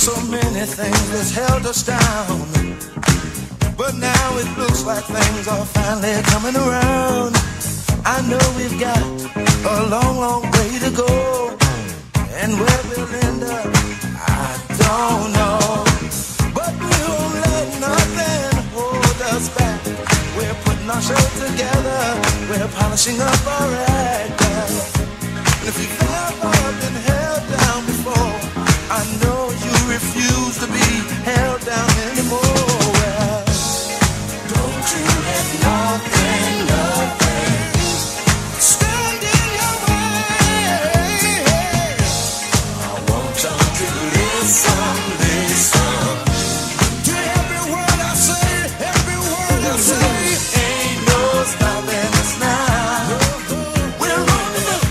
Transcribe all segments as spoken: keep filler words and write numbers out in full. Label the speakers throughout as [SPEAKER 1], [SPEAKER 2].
[SPEAKER 1] So many things that held us down, but now it looks like things are finally coming around. I know we've got a long, long way to go, and where we'll end up, I don't know. But we won't let nothing hold us back. We're putting our show together, we're polishing up our act. And if you've ever been held down before, I know you refuse to be held down anymore. Well, don't you let nothing, nothing stand in your way. I want you to listen, listen to every word I say, every word I say. Ain't no stopping us now. We're rolling up.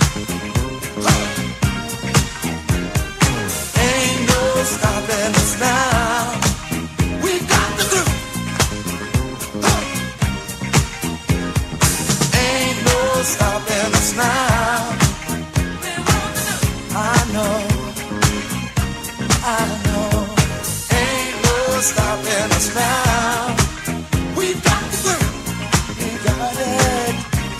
[SPEAKER 1] Ain't no stopping us now. We got the groove. Ain't no stopping us now. I know, I know. Ain't no stopping us now. We got the groove. We got it.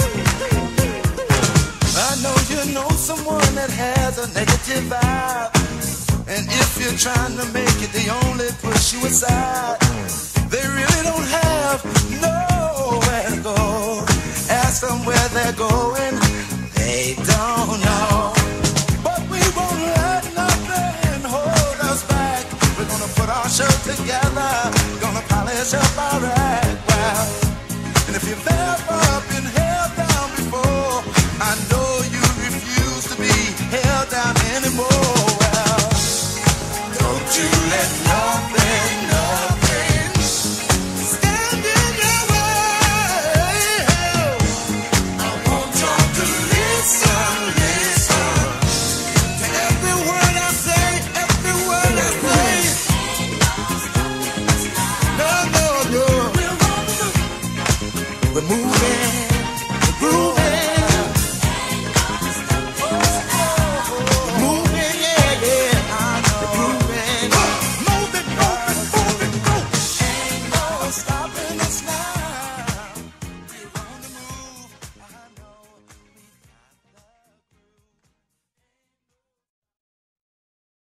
[SPEAKER 1] I know you know someone that has a negative vibe, and if you're trying to make it, they only push you aside. They really don't have nowhere to go. Ask them where they're going, they don't know. But we won't let nothing hold us back. We're gonna put our show together, gonna polish up our act. Well, and if you've ever been held down before, I know you refuse to be held down anymore. Well, don't you let nothing, nothing stand in your way. I want you to listen, listen to every word I say, every word I say. No, no, no. We're moving.